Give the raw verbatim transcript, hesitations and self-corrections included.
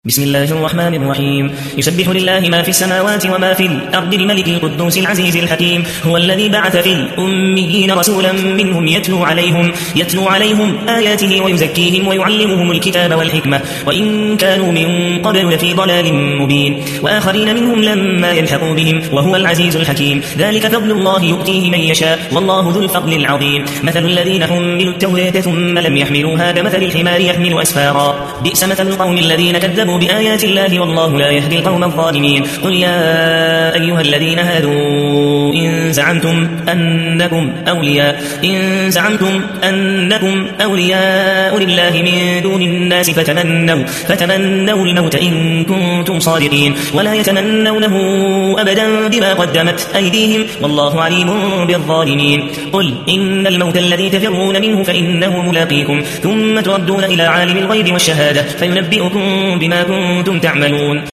بسم الله الرحمن الرحيم. يسبح لله ما في السماوات وما في الأرض الملك القدوس العزيز الحكيم. هو الذي بعث في الأميين رسولا منهم يتلو عليهم, يتلو عليهم آياته ويزكيهم ويعلمهم الكتاب والحكمة وإن كانوا من قبل لفي ضلال مبين وآخرين منهم لما يلحقوا بهم وهو العزيز الحكيم. ذلك فضل الله يؤتيه من يشاء والله ذو الفضل العظيم. مثل الذين حملوا التوراة ثم لم يحملوها كمثل الحمار يحمل أسفارا بئس مثل القوم الذين كذبوا بآيات الله والله لا يهدي القوم الظالمين. قل يا أيها الذين هادوا إن زعمتم أنكم أولياء إن زعمتم أنكم أولياء لله من دون الناس فتمنوا فتمنوا الموت إن كنتم صادقين ولا يتمنونه أبدا بما قدمت أيديهم والله عليم بالظالمين. قل إن الموت الذي تفرون منه فإنه ملاقيكم ثم تردون إلى عالم الغيب والشهادة فينبئكم بما كنتم تعملون.